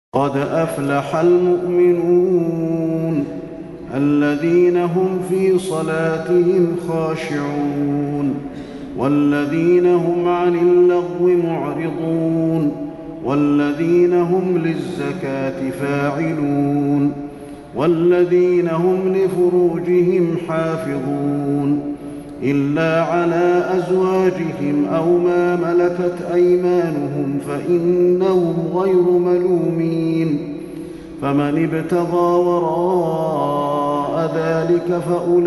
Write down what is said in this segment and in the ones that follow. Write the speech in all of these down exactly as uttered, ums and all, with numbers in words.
قد أفلح المؤمنون الذين هم في صلاتهم خاشعون والذين هم عن اللغو معرضون والذين هم للزكاة فاعلون والذين هم لفروجهم حافظون إلا على أزواجهم أو ما ملكت أيمانهم فإنهم غير ملومين فمن ابتغى وراء ذلك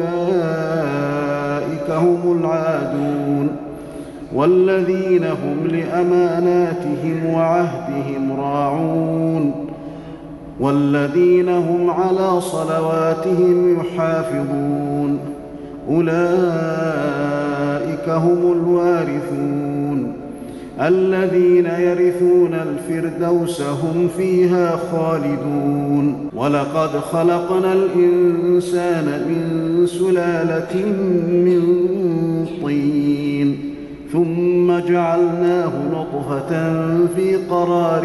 فأولئك هم العادون والذين هم لأماناتهم وعهدهم راعون والذين هم على صلواتهم يحافظون أولئك هم الوارثون الذين يرثون الفردوس هم فيها خالدون ولقد خلقنا الإنسان من سلالة من طين ثم جعلناه نطفة في قرار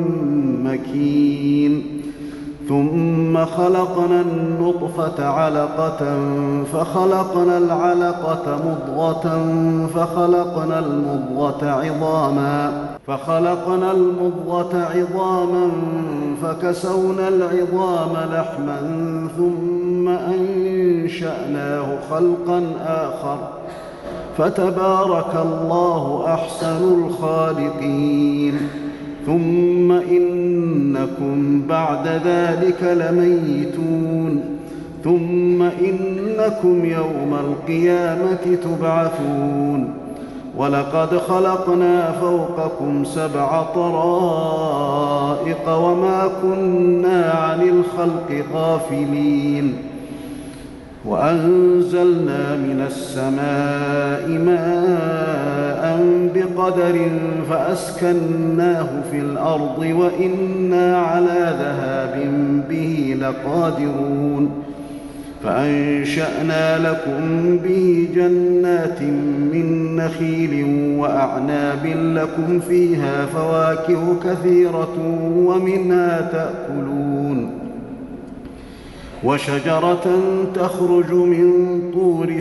مكين ثم خلقنا النطفة علقة فخلقنا العلقة مضغة فخلقنا المضغة عظاما فخلقنا المضغة عظاما فكسونا العظام لحما ثم أنشأناه خلقا آخر فتبارك الله أحسن الخالقين ثم إنكم بعد ذلك لميتون ثم إنكم يوم القيامة تبعثون ولقد خلقنا فوقكم سبع طرائق وما كنا عن الخلق غافلين وأنزلنا من السماء ماء بقدر فأسكناه في الأرض وإنا على ذهاب به لقادرون فأنشأنا لكم به جنات من نخيل وأعناب لكم فيها فواكه كثيرة ومنها تأكلون وشجرة تخرج من طور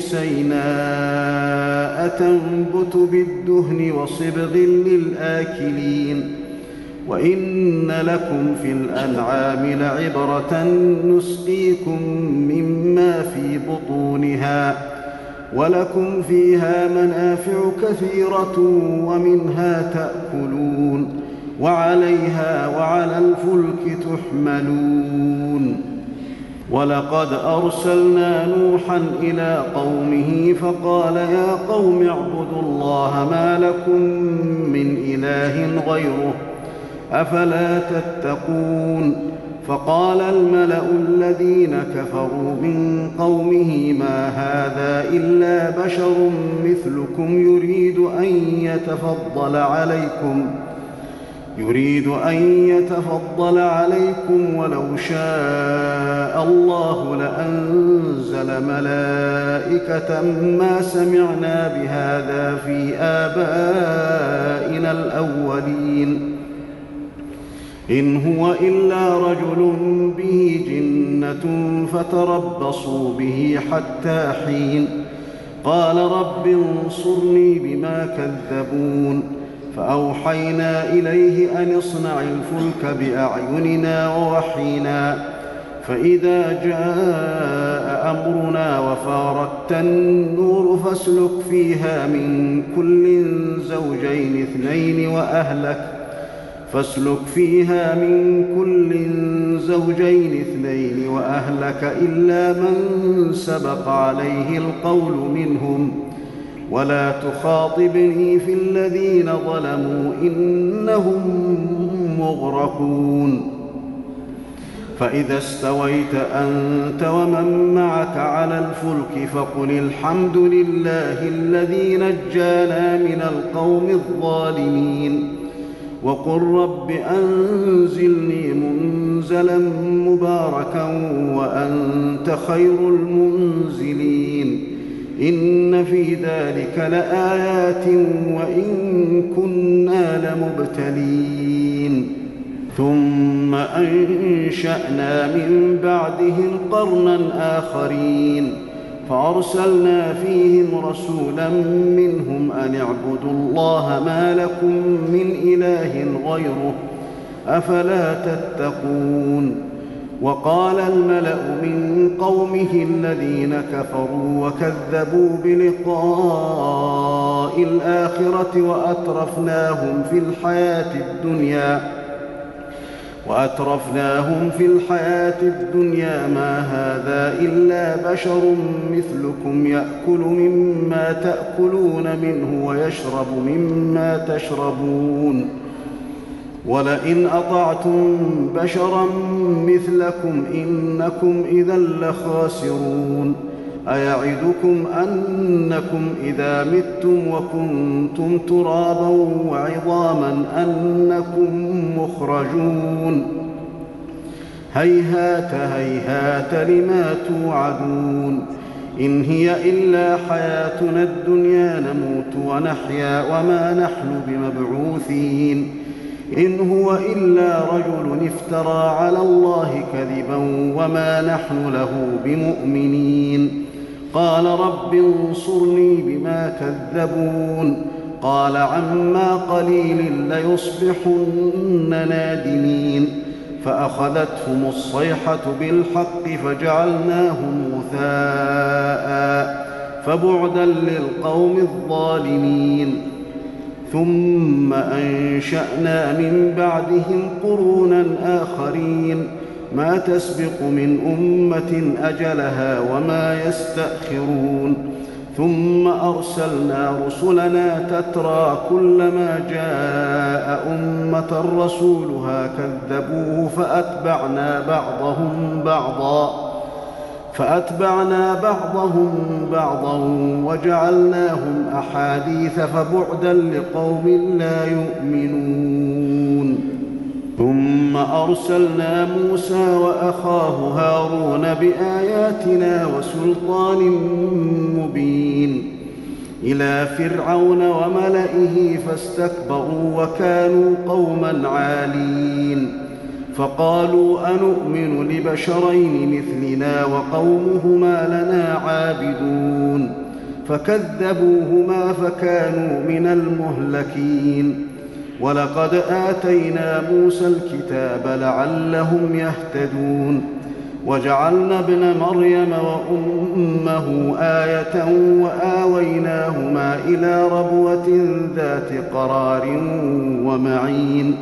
سيناء تنبت بالدهن وصبغ للآكلين وإن لكم في الأنعام لعبرة نسقيكم مما في بطونها ولكم فيها منافع كثيرة ومنها تأكلون وعليها وعلى الفلك تحملون ولقد أرسلنا نوحا إلى قومه فقال يا قوم اعبدوا الله ما لكم من إله غيره أفلا تتقون فقال الملأ الذين كفروا من قومه ما هذا إلا بشر مثلكم يريد أن يتفضل عليكم يريد أن يتفضل عليكم ولو شاء الله لأنزل ملائكة ما سمعنا بهذا في آبائنا الأولين إن هو إلا رجل به جنة فتربصوا به حتى حين قال رب انصرني بما كذبون فأوحينا إليه أن اصنع الفلك بأعيننا ووحينا فإذا جاء أمرنا وفارت النور فاسلك فيها من كل زوجين اثنين وأهلك فاسلك فيها من كل زوجين اثنين وأهلك إلا من سبق عليه القول منهم ولا تخاطبني في الذين ظلموا إنهم مغرقون فإذا استويت أنت ومن معك على الفلك فقل الحمد لله الذي نجانا من القوم الظالمين وقل رب أنزلني منزلا مباركا وأنت خير المنزلين إن في ذلك لآيات وإن كنا لمبتلين ثم أنشأنا من بعدهم قرنا آخرين فأرسلنا فيهم رسولا منهم أن اعبدوا الله ما لكم من إله غيره أفلا تتقون. وقال الملأ من قومه الذين كفروا وكذبوا بلقاء الآخرة وأترفناهم في الحياة الدنيا وأترفناهم في الحياة الدنيا ما هذا إلا بشر مثلكم يأكل مما تأكلون منه ويشرب مما تشربون ولئن أطعتم بشرا مثلكم إنكم إذا لخاسرون. أيعدكم أنكم إذا متم وكنتم ترابا وعظاما أنكم مخرجون هيهات هيهات لما توعدون. إن هي إلا حياتنا الدنيا نموت ونحيا وما نحن بمبعوثين إن هو إلا رجل افترى على الله كذبا وما نحن له بمؤمنين. قال رب انصرني بما كذبون قال عما قليل ليصبحن نادمين. فأخذتهم الصيحة بالحق فجعلناهم غثاء فبعدا للقوم الظالمين. ثم أنشأنا من بعدهم قرونا آخرين ما تسبق من أمة أجلها وما يستأخرون. ثم أرسلنا رسلنا تترى كلما جاء أمة رسولها كذبوه فأتبعنا بعضهم بعضا فأتبعنا بعضهم بعضا وجعلناهم أحاديث فبعدا لقوم لا يؤمنون. ثم أرسلنا موسى وأخاه هارون بآياتنا وسلطان مبين إلى فرعون وملئه فاستكبروا وكانوا قوما عالين. فقالوا أنؤمن لبشرين مثلنا وقومهما لنا عابدون فكذبوهما فكانوا من المهلكين. ولقد آتينا موسى الكتاب لعلهم يهتدون وجعلنا ابن مريم وأمه آية وآويناهما إلى ربوة ذات قرار ومعين.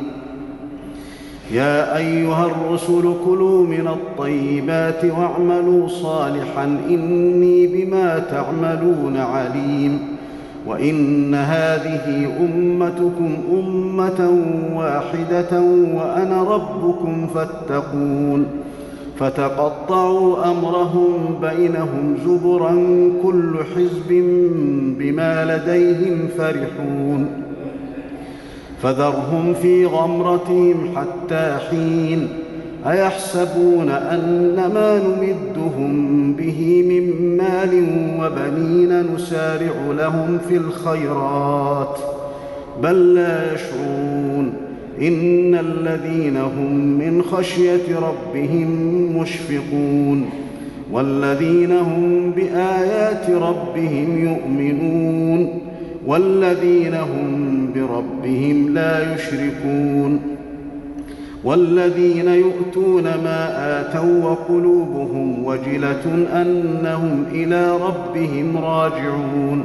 يا أيها الرسل كلوا من الطيبات واعملوا صالحا إني بما تعملون عليم. وإن هذه أمتكم أمة واحدة وأنا ربكم فاتقون. فتقطعوا أمرهم بينهم زبرا كل حزب بما لديهم فرحون. فذرهم في غمرتهم حتى حين. أيحسبون أن ما نمدهم به من مال وبنين نسارع لهم في الخيرات بل لا يشعرون. إن الذين هم من خشية ربهم مشفقون والذين هم بآيات ربهم يؤمنون والذين هم بربهم لا يشركون. والذين يؤتون ما آتوا وقلوبهم وجلة أنهم إلى ربهم راجعون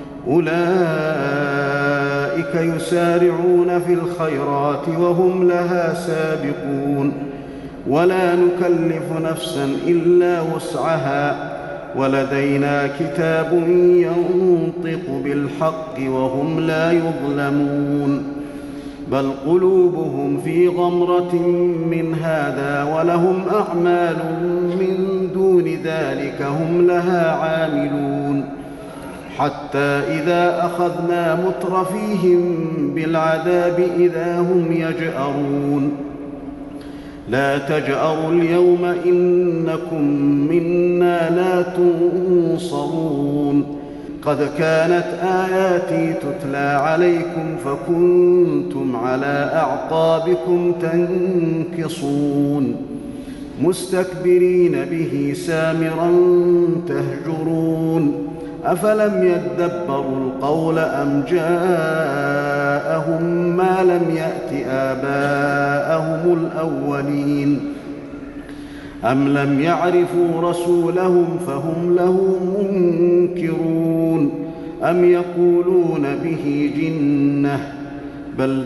أولئك يسارعون في الخيرات وهم لها سابقون. ولا نكلف نفسا إلا وسعها ولدينا كتاب ينطق بالحق وهم لا يظلمون. بل قلوبهم في غمرة من هذا ولهم أعمال من دون ذلك هم لها عاملون. حتى إذا أخذنا مترفيهم بالعذاب إذا هم يجأرون. لا تجأروا اليوم إنكم منا لا تنصرون. قد كانت آياتي تتلى عليكم فكنتم على أعقابكم تنكصون مستكبرين به سامرا تهجرون أفلم يدبروا القول أم جاءهم ما لم يأت آباءهم الأولين أم لم يعرفوا رسولهم فهم له منكرون أم يقولون به جنة بل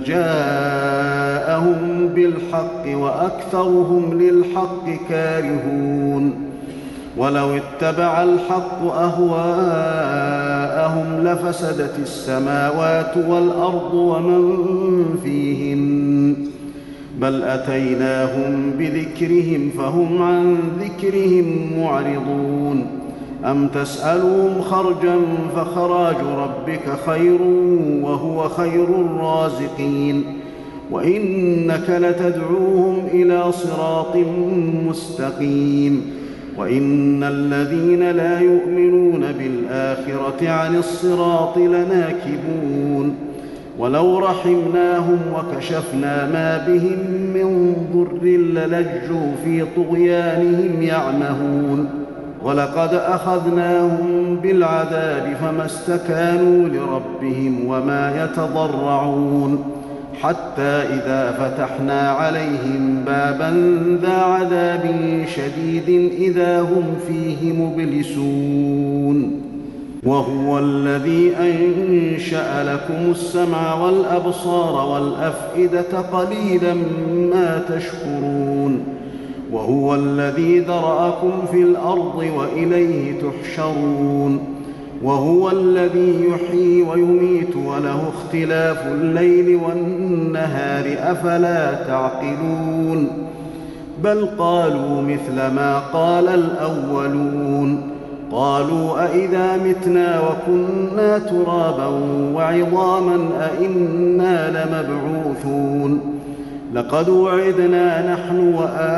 جاءهم بالحق وأكثرهم للحق كارهون ولو اتبع الحق أهواءهم لفسدت السماوات والأرض ومن فيهن بل أتيناهم بذكرهم فهم عن ذكرهم معرضون أم تسألهم خرجا فخراج ربك خير وهو خير الرازقين وإنك لتدعوهم إلى صراط مستقيم وإن الذين لا يؤمنون بالآخرة عن الصراط لناكبون ولو رحمناهم وكشفنا ما بهم من ضر للجوا في طغيانهم يعمهون ولقد أخذناهم بالعذاب فما استكانوا لربهم وما يتضرعون حتى إذا فتحنا عليهم بابا ذا عذاب شديد إذا هم فيه مبلسون وهو الذي أنشأ لكم السمع والأبصار والأفئدة قليلا ما تشكرون وهو الذي ذرأكم في الأرض وإليه تحشرون وهو الذي يحيي ويميت وله اختلاف الليل والنهار أفلا تعقلون بل قالوا مثل ما قال الأولون قالوا أئذا متنا وكنا ترابا وعظاما أئنا لمبعوثون لقد وعدنا نحن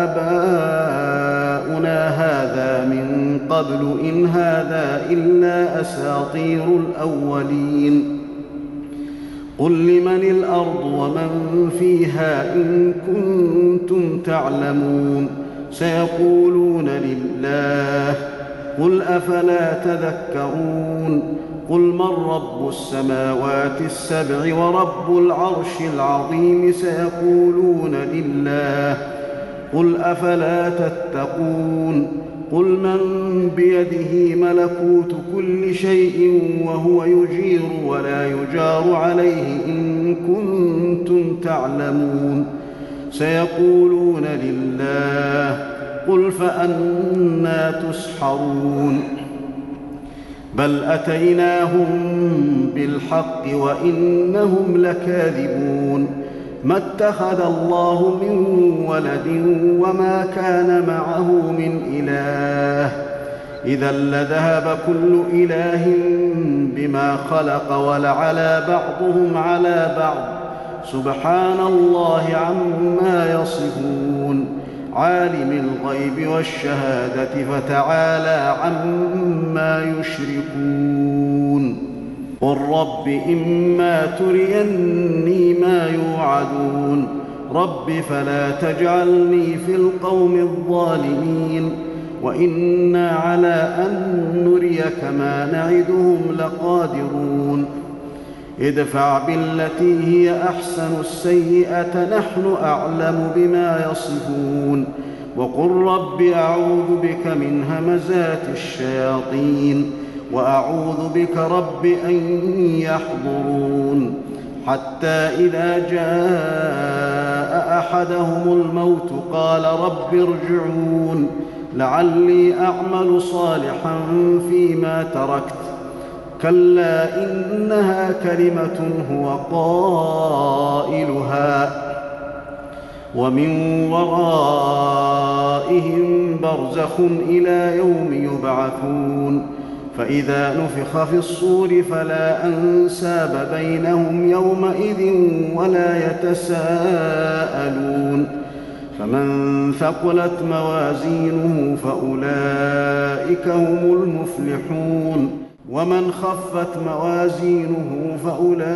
وآباؤنا هذا من قبل إن هذا إلا أساطير الأولين قل لمن الأرض ومن فيها إن كنتم تعلمون سيقولون لله قل أفلا تذكرون قل من رب السماوات السبع ورب العرش العظيم سيقولون لله قل أفلا تتقون قل من بيده ملكوت كل شيء وهو يجير ولا يجار عليه إن كنتم تعلمون سيقولون لله قل فأنى تسحرون بل أتيناهم بالحق وإنهم لكاذبون ما اتخذ الله من ولد وما كان معه من إله إذا لذهب كل إله بما خلق ولعلى بعضهم على بعض سبحان الله عما يصفون عالم الغيب والشهادة فتعالى عما يشركون قل رب إما تريني ما يوعدون رب فلا تجعلني في القوم الظالمين وإنا على أن نريك ما نعدهم لقادرون ادفع بالتي هي أحسن السيئة نحن أعلم بما يصفون وقل رب أعوذ بك من همزات الشياطين وأعوذ بك رب أن يحضرون حتى إذا جاء أحدهم الموت قال رب ارجعون لعلي أعمل صالحا فيما تركت كلا إنها كلمة هو قائلها ومن ورائهم برزخ إلى يوم يبعثون فإذا نفخ في الصور فلا أنساب بينهم يومئذ ولا يتساءلون فمن ثقلت موازينه فأولئك هم المفلحون ومن خفت موازينه فأولئك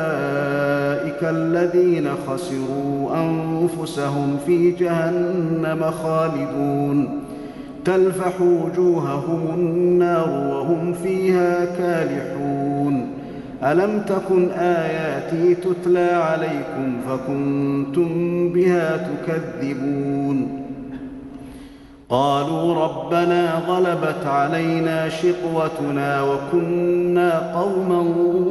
الذين خسروا أنفسهم في جهنم خالدون تلفح وجوههم النار وهم فيها كالحون ألم تكن آياتي تتلى عليكم فكنتم بها تكذبون قالوا ربنا غلبت علينا شقوتنا وكنا قوما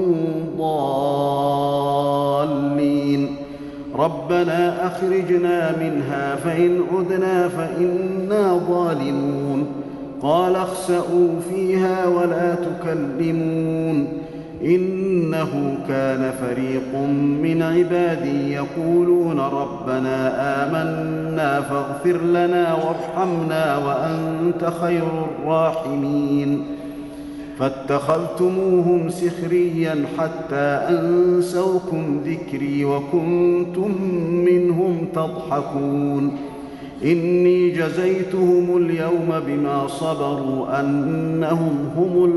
ضالين ربنا أخرجنا منها فإن عدنا فإنا ظالمون قال اخسئوا فيها ولا تكلمون إنه كان فريق من عبادي يقولون ربنا آمنا فاغفر لنا وارحمنا وأنت خير الراحمين فاتخذتموهم سخريا حتى أنسوكم ذكري وكنتم منهم تضحكون إني جزيتهم اليوم بما صبروا أنهم هم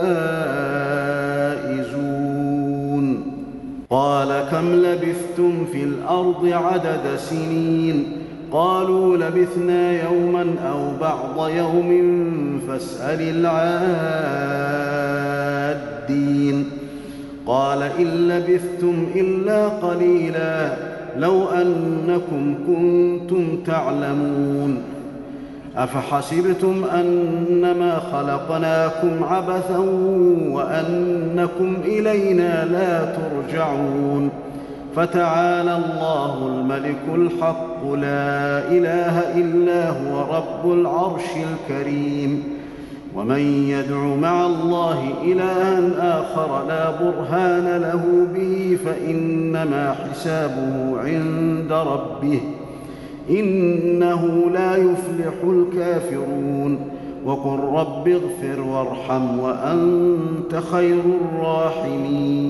الفائزون قال كم لبثتم في الأرض عدد سنين قالوا لبثنا يوما أو بعض يوم فاسأل العادين قال إن لبثتم إلا قليلا لو أنكم كنتم تعلمون أفحسبتم أنما خلقناكم عبثا وأنكم إلينا لا ترجعون فتعالى الله الملك الحق لا إله إلا هو رب العرش الكريم ومن يدع مع الله إلها آخر لا برهان له به فإنما حسابه عند ربه إنه لا يفلح الكافرون وقل رب اغفر وارحم وأنت خير الراحمين